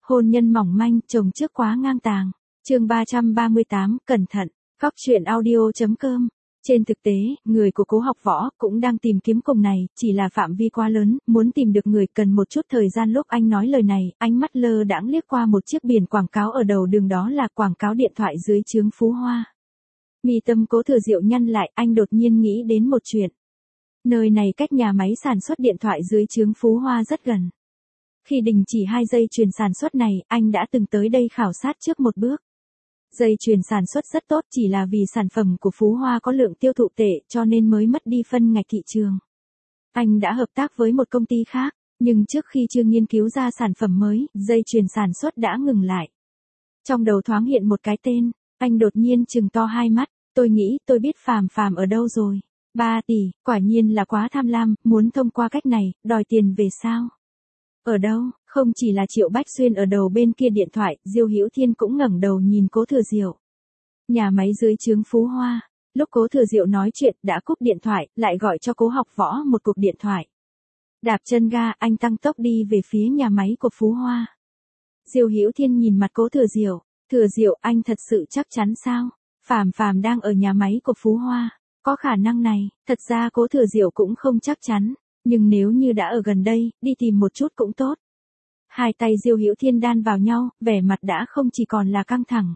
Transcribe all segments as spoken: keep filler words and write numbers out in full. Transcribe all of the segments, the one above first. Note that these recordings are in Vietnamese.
hôn nhân mỏng manh, chồng trước quá ngang tàng. Chương ba trăm ba mươi tám, cẩn thận. Góc truyện audio chấm com. Trên thực tế, người của Cố Học Võ cũng đang tìm kiếm cùng này, chỉ là phạm vi quá lớn, muốn tìm được người cần một chút thời gian. Lúc anh nói lời này, ánh mắt lơ đãng liếc qua một chiếc biển quảng cáo ở đầu đường, đó là quảng cáo điện thoại dưới trướng Phú Hoa. Mi tâm Cố Thừa Diệu nhăn lại, anh đột nhiên nghĩ đến một chuyện. Nơi này cách nhà máy sản xuất điện thoại dưới trướng Phú Hoa rất gần. Khi đình chỉ hai dây chuyền sản xuất này, anh đã từng tới đây khảo sát trước một bước. Dây chuyền sản xuất rất tốt, chỉ là vì sản phẩm của Phú Hoa có lượng tiêu thụ tệ cho nên mới mất đi phân ngạch thị trường. Anh đã hợp tác với một công ty khác, nhưng trước khi chưa nghiên cứu ra sản phẩm mới, dây chuyền sản xuất đã ngừng lại. Trong đầu thoáng hiện một cái tên, anh đột nhiên trừng to hai mắt, tôi nghĩ tôi biết Phàm Phàm ở đâu rồi. ba tỷ, quả nhiên là quá tham lam, muốn thông qua cách này, đòi tiền về sao? Ở đâu? Không chỉ là Triệu Bách Xuyên ở đầu bên kia điện thoại, Diêu Hữu Thiên cũng ngẩng đầu nhìn Cố Thừa Diệu. Nhà máy dưới trướng Phú Hoa. Lúc Cố Thừa Diệu nói chuyện, đã cúp điện thoại, lại gọi cho Cố Học Võ một cuộc điện thoại. Đạp chân ga, anh tăng tốc đi về phía nhà máy của Phú Hoa. Diêu Hữu Thiên nhìn mặt Cố Thừa Diệu, "Thừa Diệu, anh thật sự chắc chắn sao? Phàm Phàm đang ở nhà máy của Phú Hoa." Có khả năng này, thật ra Cố Thừa Diệu cũng không chắc chắn, nhưng nếu như đã ở gần đây, đi tìm một chút cũng tốt. Hai tay Diêu Hữu Thiên đan vào nhau, vẻ mặt đã không chỉ còn là căng thẳng.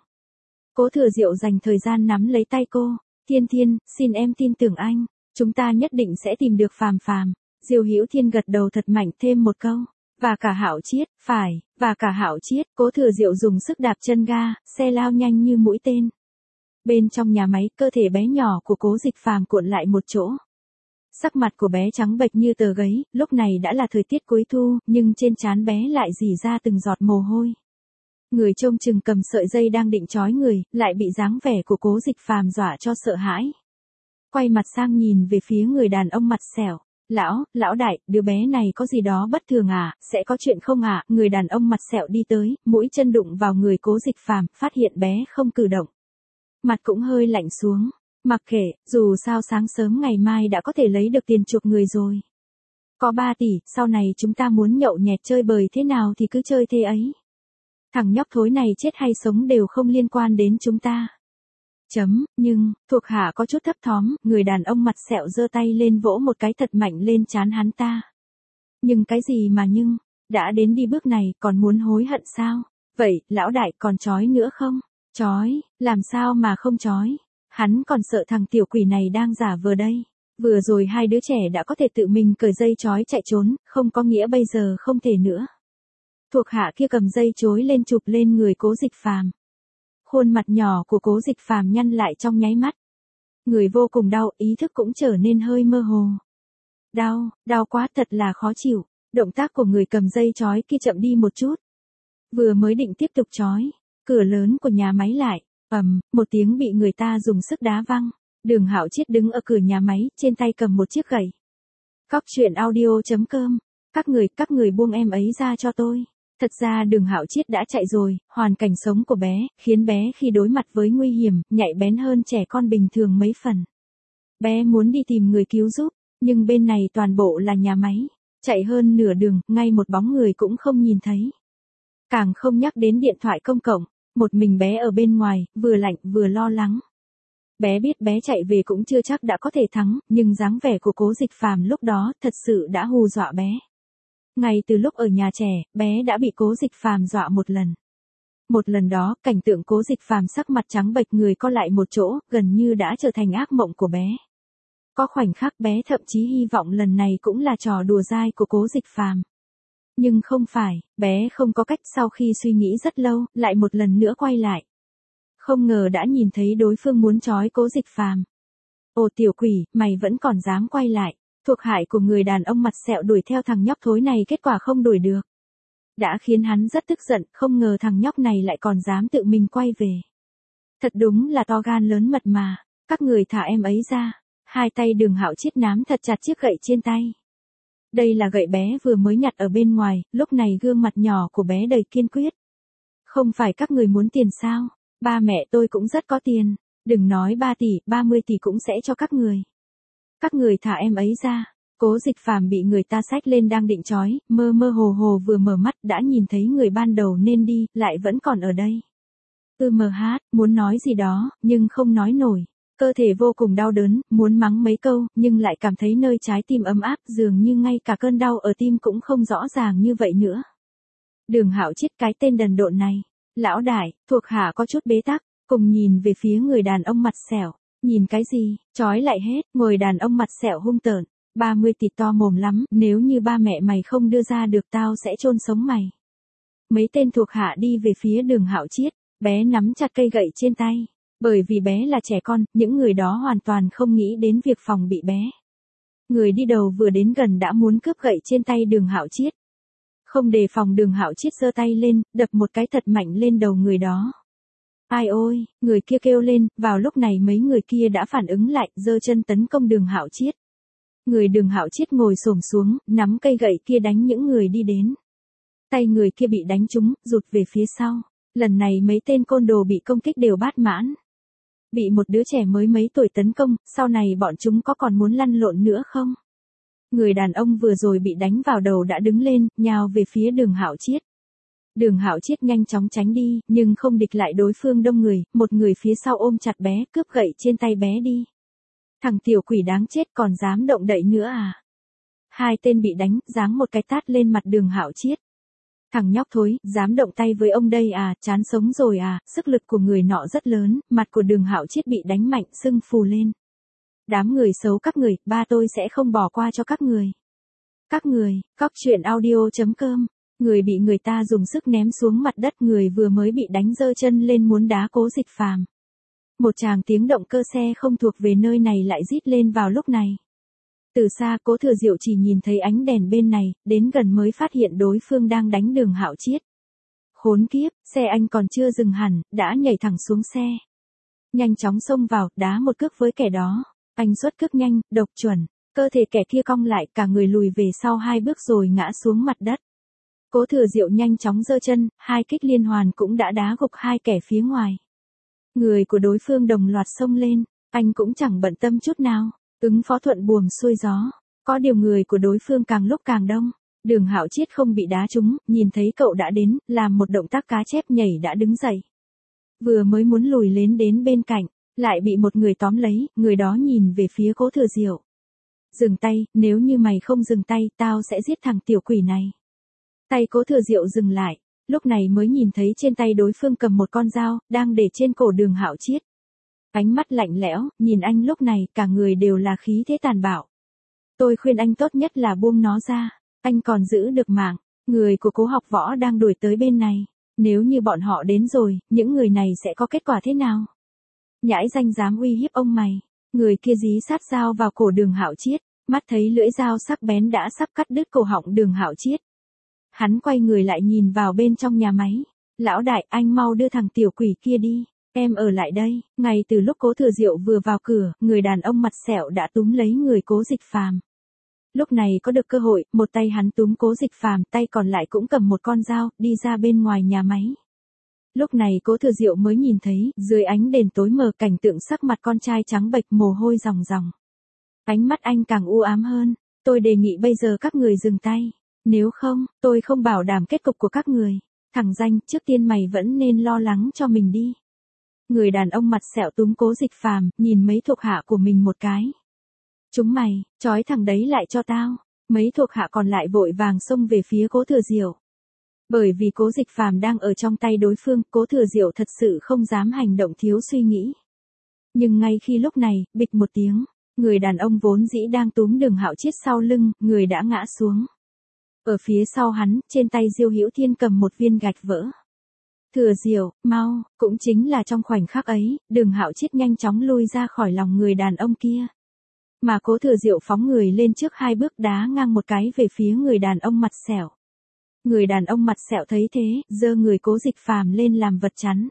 Cố Thừa Diệu dành thời gian nắm lấy tay cô, "Thiên Thiên, xin em tin tưởng anh, chúng ta nhất định sẽ tìm được Phàm Phàm." Diêu Hữu Thiên gật đầu thật mạnh, thêm một câu, "Và cả Hạo Chiết." "Phải, và cả Hạo Chiết." Cố Thừa Diệu dùng sức đạp chân ga, xe lao nhanh như mũi tên. Bên trong nhà máy, cơ thể bé nhỏ của Cố Dịch Phàm cuộn lại một chỗ. Sắc mặt của bé trắng bệch như tờ giấy, lúc này đã là thời tiết cuối thu, nhưng trên trán bé lại rỉ ra từng giọt mồ hôi. Người trông chừng cầm sợi dây đang định trói người, lại bị dáng vẻ của Cố Dịch Phàm dọa cho sợ hãi. Quay mặt sang nhìn về phía người đàn ông mặt sẹo, "Lão, lão đại, đứa bé này có gì đó bất thường à, sẽ có chuyện không à?" Người đàn ông mặt sẹo đi tới, mũi chân đụng vào người Cố Dịch Phàm, phát hiện bé không cử động. Mặt cũng hơi lạnh xuống. "Mặc kệ, dù sao sáng sớm ngày mai đã có thể lấy được tiền chuộc người rồi. Có ba tỷ, sau này chúng ta muốn nhậu nhẹt chơi bời thế nào thì cứ chơi thế ấy. Thằng nhóc thối này chết hay sống đều không liên quan đến chúng ta." Chấm, nhưng, thuộc hạ có chút thấp thóm, người đàn ông mặt sẹo giơ tay lên vỗ một cái thật mạnh lên trán hắn ta. "Nhưng cái gì mà nhưng, đã đến đi bước này còn muốn hối hận sao? Vậy, lão đại còn chói nữa không?" "Chói, làm sao mà không chói? Hắn còn sợ thằng tiểu quỷ này đang giả vờ đây. Vừa rồi hai đứa trẻ đã có thể tự mình cởi dây chói chạy trốn, không có nghĩa bây giờ không thể nữa." Thuộc hạ kia cầm dây chối lên chụp lên người Cố Dịch Phàm. Khuôn mặt nhỏ của Cố Dịch Phàm nhăn lại trong nháy mắt. Người vô cùng đau, ý thức cũng trở nên hơi mơ hồ. Đau, đau quá, thật là khó chịu. Động tác của người cầm dây chói kia chậm đi một chút. Vừa mới định tiếp tục chói, cửa lớn của nhà máy lại, ầm, một tiếng bị người ta dùng sức đá văng. Đường Hạo Chiết đứng ở cửa nhà máy, trên tay cầm một chiếc gậy. Góc truyện audio chấm com. "Các người, các người buông em ấy ra cho tôi." Thật ra Đường Hạo Chiết đã chạy rồi, hoàn cảnh sống của bé, khiến bé khi đối mặt với nguy hiểm, nhạy bén hơn trẻ con bình thường mấy phần. Bé muốn đi tìm người cứu giúp, nhưng bên này toàn bộ là nhà máy. Chạy hơn nửa đường, ngay một bóng người cũng không nhìn thấy. Càng không nhắc đến điện thoại công cộng, một mình bé ở bên ngoài, vừa lạnh vừa lo lắng. Bé biết bé chạy về cũng chưa chắc đã có thể thắng, nhưng dáng vẻ của Cố Dịch Phàm lúc đó thật sự đã hù dọa bé. Ngay từ lúc ở nhà trẻ, bé đã bị Cố Dịch Phàm dọa một lần. Một lần đó, cảnh tượng Cố Dịch Phàm sắc mặt trắng bệch, người co lại một chỗ, gần như đã trở thành ác mộng của bé. Có khoảnh khắc bé thậm chí hy vọng lần này cũng là trò đùa dai của Cố Dịch Phàm. Nhưng không phải, bé không có cách, sau khi suy nghĩ rất lâu, lại một lần nữa quay lại. Không ngờ đã nhìn thấy đối phương muốn trói Cố Dịch Phàm. "Ồ tiểu quỷ, mày vẫn còn dám quay lại." Thuộc hại của người đàn ông mặt sẹo đuổi theo thằng nhóc thối này, kết quả không đuổi được. Đã khiến hắn rất tức giận, không ngờ thằng nhóc này lại còn dám tự mình quay về. Thật đúng là to gan lớn mật mà. "Các người thả em ấy ra." Hai tay Đường Hạo Chiết nắm thật chặt chiếc gậy trên tay. Đây là gậy bé vừa mới nhặt ở bên ngoài, lúc này gương mặt nhỏ của bé đầy kiên quyết. "Không phải các người muốn tiền sao? Ba mẹ tôi cũng rất có tiền. Đừng nói ba tỷ, ba mươi tỷ cũng sẽ cho các người. Các người thả em ấy ra." Cố Dịch Phàm bị người ta xách lên đang định trói, mơ mơ hồ hồ vừa mở mắt đã nhìn thấy người ban đầu nên đi, lại vẫn còn ở đây. Ư mờ hát, muốn nói gì đó, nhưng không nói nổi. Cơ thể vô cùng đau đớn, muốn mắng mấy câu, nhưng lại cảm thấy nơi trái tim ấm áp, dường như ngay cả cơn đau ở tim cũng không rõ ràng như vậy nữa. Đường Hạo Chiết, cái tên đần độn này. Lão đại, thuộc hạ có chút bế tắc, cùng nhìn về phía người đàn ông mặt sẹo. Nhìn cái gì, trói lại hết, người đàn ông mặt sẹo hung tợn. ba mươi thịt to mồm lắm, nếu như ba mẹ mày không đưa ra được tao sẽ chôn sống mày. Mấy tên thuộc hạ đi về phía Đường Hạo Chiết, bé nắm chặt cây gậy trên tay. Bởi vì bé là trẻ con, những người đó hoàn toàn không nghĩ đến việc phòng bị bé. Người đi đầu vừa đến gần đã muốn cướp gậy trên tay Đường Hạo Chiết. Không đề phòng, Đường Hạo Chiết giơ tay lên, đập một cái thật mạnh lên đầu người đó. Ai ôi, người kia kêu lên, vào lúc này mấy người kia đã phản ứng lại, giơ chân tấn công Đường Hạo Chiết. Người Đường Hạo Chiết ngồi xổm xuống, nắm cây gậy kia đánh những người đi đến. Tay người kia bị đánh trúng, rụt về phía sau. Lần này mấy tên côn đồ bị công kích đều bát mãn. Bị một đứa trẻ mới mấy tuổi tấn công, sau này bọn chúng có còn muốn lăn lộn nữa không? Người đàn ông vừa rồi bị đánh vào đầu đã đứng lên, nhào về phía Đường Hạo Chiết. Đường Hạo Chiết nhanh chóng tránh đi, nhưng không địch lại đối phương đông người, một người phía sau ôm chặt bé, cướp gậy trên tay bé đi. Thằng tiểu quỷ đáng chết, còn dám động đậy nữa à? Hai tên bị đánh, giáng một cái tát lên mặt Đường Hạo Chiết. Thằng nhóc thối, dám động tay với ông đây à, chán sống rồi à, sức lực của người nọ rất lớn, mặt của Đường Hạo Chiết bị đánh mạnh, sưng phù lên. Đám người xấu các người, ba tôi sẽ không bỏ qua cho các người. Các người, cóc truyện audio chấm com, người bị người ta dùng sức ném xuống mặt đất, người vừa mới bị đánh giơ chân lên muốn đá Cố Dịch Phàm. Một tràng tiếng động cơ xe không thuộc về nơi này lại rít lên vào lúc này. Từ xa Cố Thừa Diệu chỉ nhìn thấy ánh đèn bên này, đến gần mới phát hiện đối phương đang đánh Đường Hạo Chiết. Khốn kiếp, xe anh còn chưa dừng hẳn, đã nhảy thẳng xuống xe. Nhanh chóng xông vào, đá một cước với kẻ đó. Anh xuất cước nhanh, độc chuẩn, cơ thể kẻ kia cong lại, cả người lùi về sau hai bước rồi ngã xuống mặt đất. Cố Thừa Diệu nhanh chóng giơ chân, hai kích liên hoàn cũng đã đá gục hai kẻ phía ngoài. Người của đối phương đồng loạt xông lên, anh cũng chẳng bận tâm chút nào. Ứng phó thuận buồm xuôi gió. Có điều người của đối phương càng lúc càng đông. Đường Hạo Chiết không bị đá trúng, nhìn thấy cậu đã đến, làm một động tác cá chép nhảy đã đứng dậy. Vừa mới muốn lùi lên đến bên cạnh, lại bị một người tóm lấy, người đó nhìn về phía Cố Thừa Diệu. Dừng tay, nếu như mày không dừng tay, tao sẽ giết thằng tiểu quỷ này. Tay Cố Thừa Diệu dừng lại, lúc này mới nhìn thấy trên tay đối phương cầm một con dao, đang để trên cổ Đường Hạo Chiết. Ánh mắt lạnh lẽo, nhìn anh lúc này, cả người đều là khí thế tàn bạo. Tôi khuyên anh tốt nhất là buông nó ra, anh còn giữ được mạng. Người của Cố Học Võ đang đuổi tới bên này. Nếu như bọn họ đến rồi, những người này sẽ có kết quả thế nào? Nhãi danh dám uy hiếp ông mày. Người kia dí sát dao vào cổ Đường Hạo Chiết, mắt thấy lưỡi dao sắc bén đã sắp cắt đứt cổ họng Đường Hạo Chiết. Hắn quay người lại nhìn vào bên trong nhà máy. Lão đại, anh mau đưa thằng tiểu quỷ kia đi. Em ở lại đây. Ngay từ lúc Cố Thừa Diệu vừa vào cửa, người đàn ông mặt sẹo đã túm lấy người Cố Dịch Phàm. Lúc này có được cơ hội, một tay hắn túm Cố Dịch Phàm, tay còn lại cũng cầm một con dao, đi ra bên ngoài nhà máy. Lúc này Cố Thừa Diệu mới nhìn thấy, dưới ánh đèn tối mờ cảnh tượng sắc mặt con trai trắng bệch mồ hôi ròng ròng. Ánh mắt anh càng u ám hơn. Tôi đề nghị bây giờ các người dừng tay. Nếu không, tôi không bảo đảm kết cục của các người. Thằng danh, trước tiên mày vẫn nên lo lắng cho mình đi. Người đàn ông mặt sẹo túm Cố Dịch Phàm, nhìn mấy thuộc hạ của mình một cái. Chúng mày, trói thằng đấy lại cho tao. Mấy thuộc hạ còn lại vội vàng xông về phía Cố Thừa Diệu. Bởi vì Cố Dịch Phàm đang ở trong tay đối phương, Cố Thừa Diệu thật sự không dám hành động thiếu suy nghĩ. Nhưng ngay khi lúc này, bịch một tiếng, người đàn ông vốn dĩ đang túm Đường Hạo Chiết sau lưng, người đã ngã xuống. Ở phía sau hắn, trên tay Diêu Hữu Thiên cầm một viên gạch vỡ. Thừa Diệu, mau, cũng chính là trong khoảnh khắc ấy, Đường Hạo Chiết nhanh chóng lui ra khỏi lòng người đàn ông kia. Mà Cố Thừa Diệu phóng người lên trước hai bước đá ngang một cái về phía người đàn ông mặt sẹo. Người đàn ông mặt sẹo thấy thế, giơ người Cố Dịch Phàm lên làm vật chắn.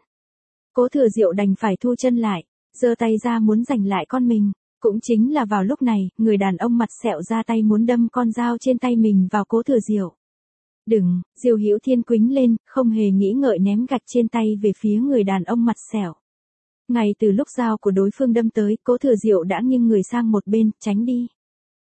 Cố Thừa Diệu đành phải thu chân lại, giơ tay ra muốn giành lại con mình. Cũng chính là vào lúc này, người đàn ông mặt sẹo ra tay muốn đâm con dao trên tay mình vào Cố Thừa Diệu. Đừng, Diêu Hữu Thiên quĩnh lên, không hề nghĩ ngợi ném gạch trên tay về phía người đàn ông mặt sẹo. Ngay từ lúc dao của đối phương đâm tới, Cố Thừa Diệu đã nghiêng người sang một bên, tránh đi.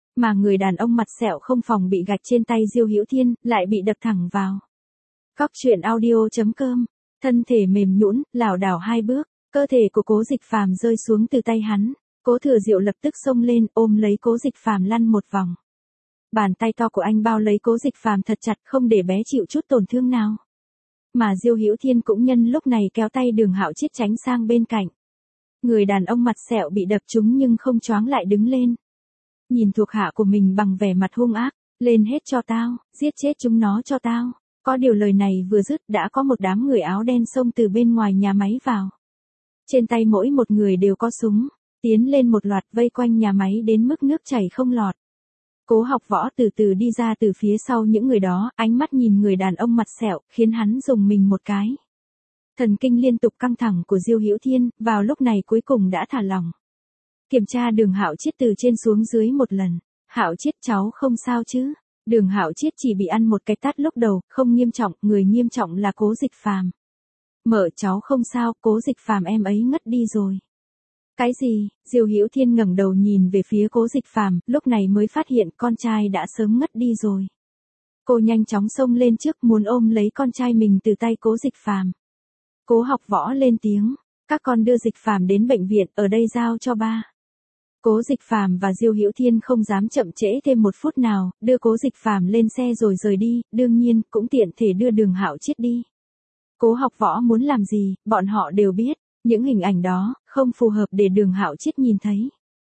Mà người đàn ông mặt sẹo không phòng bị gạch trên tay Diêu Hữu Thiên, lại bị đập thẳng vào. Cóc truyện audio chấm com, thân thể mềm nhũn, lảo đảo hai bước, cơ thể của Cố Dịch Phàm rơi xuống từ tay hắn. Cố Thừa Diệu lập tức xông lên, ôm lấy Cố Dịch Phàm lăn một vòng. Bàn tay to của anh bao lấy Cố Dịch Phàm thật chặt, không để bé chịu chút tổn thương nào. Mà Diêu Hữu Thiên cũng nhân lúc này kéo tay Đường Hạo Chiết tránh sang bên cạnh. Người đàn ông mặt sẹo bị đập trúng nhưng không choáng lại đứng lên. Nhìn thuộc hạ của mình bằng vẻ mặt hung ác, lên hết cho tao, giết chết chúng nó cho tao. Có điều lời này vừa dứt đã có một đám người áo đen xông từ bên ngoài nhà máy vào. Trên tay mỗi một người đều có súng, tiến lên một loạt vây quanh nhà máy đến mức nước chảy không lọt. Cố Học Võ từ từ đi ra từ phía sau những người đó, ánh mắt nhìn người đàn ông mặt sẹo, khiến hắn dùng mình một cái. Thần kinh liên tục căng thẳng của Diêu Hữu Thiên, vào lúc này cuối cùng đã thả lỏng. Kiểm tra Đường Hạo Chiết từ trên xuống dưới một lần. Hạo Chiết cháu không sao chứ? Đường Hạo Chiết chỉ bị ăn một cái tát lúc đầu, không nghiêm trọng, người nghiêm trọng là Cố Dịch Phàm. Mở cháu không sao, Cố Dịch Phàm em ấy ngất đi rồi. Cái gì? Diêu Hữu Thiên ngẩng đầu nhìn về phía Cố Dịch Phàm, lúc này mới phát hiện con trai đã sớm ngất đi rồi. Cô nhanh chóng xông lên trước muốn ôm lấy con trai mình từ tay Cố Dịch Phàm. Cố Học Võ lên tiếng, các con đưa Dịch Phàm đến bệnh viện, ở đây giao cho ba. Cố Dịch Phàm và Diêu Hữu Thiên không dám chậm trễ thêm một phút nào, đưa Cố Dịch Phàm lên xe rồi rời đi, đương nhiên cũng tiện thể đưa Đường Hạo Chiết đi. Cố Học Võ muốn làm gì, bọn họ đều biết, những hình ảnh đó không phù hợp để Đường Hạo Chiết nhìn thấy.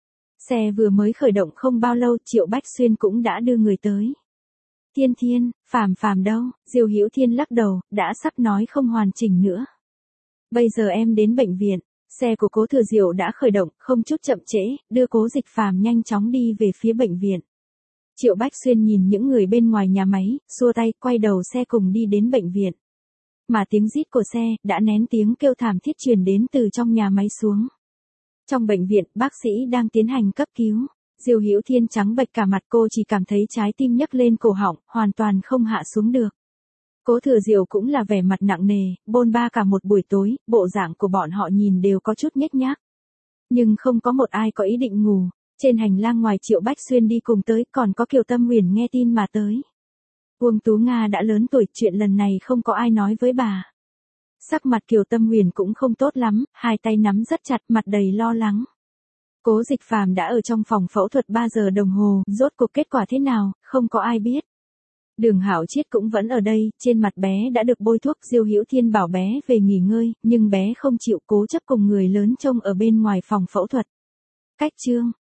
Xe vừa mới khởi động không bao lâu, Triệu Bách Xuyên cũng đã đưa người tới. Thiên Thiên, Phàm Phàm đâu? Diêu Hữu Thiên lắc đầu, đã sắp nói không hoàn chỉnh nữa. Bây giờ em đến bệnh viện. Xe của Cố Thừa Diệu đã khởi động, không chút chậm trễ, đưa Cố Dịch Phàm nhanh chóng đi về phía bệnh viện. Triệu Bách Xuyên nhìn những người bên ngoài nhà máy, xua tay, quay đầu xe cùng đi đến bệnh viện. Mà tiếng rít của xe đã nén tiếng kêu thảm thiết truyền đến từ trong nhà máy xuống. Trong bệnh viện, bác sĩ đang tiến hành cấp cứu. Diêu Hữu Thiên trắng bệch cả mặt, cô chỉ cảm thấy trái tim nhấc lên cổ họng, hoàn toàn không hạ xuống được. Cố Thừa Diệu cũng là vẻ mặt nặng nề, bôn ba cả một buổi tối, bộ dạng của bọn họ nhìn đều có chút nhếch nhác. Nhưng không có một ai có ý định ngủ. Trên hành lang ngoài Triệu Bách Xuyên đi cùng tới, còn có Kiều Tâm Huyền nghe tin mà tới. Uông Tú Nga đã lớn tuổi, chuyện lần này không có ai nói với bà. Sắc mặt Kiều Tâm Huyền cũng không tốt lắm, hai tay nắm rất chặt, mặt đầy lo lắng. Cố Dịch Phàm đã ở trong phòng phẫu thuật ba giờ đồng hồ, rốt cuộc kết quả thế nào, không có ai biết. Đường Hạo Chiết cũng vẫn ở đây, trên mặt bé đã được bôi thuốc. Diêu Hữu Thiên bảo bé về nghỉ ngơi, nhưng bé không chịu, cố chấp cùng người lớn trông ở bên ngoài phòng phẫu thuật. Cách chương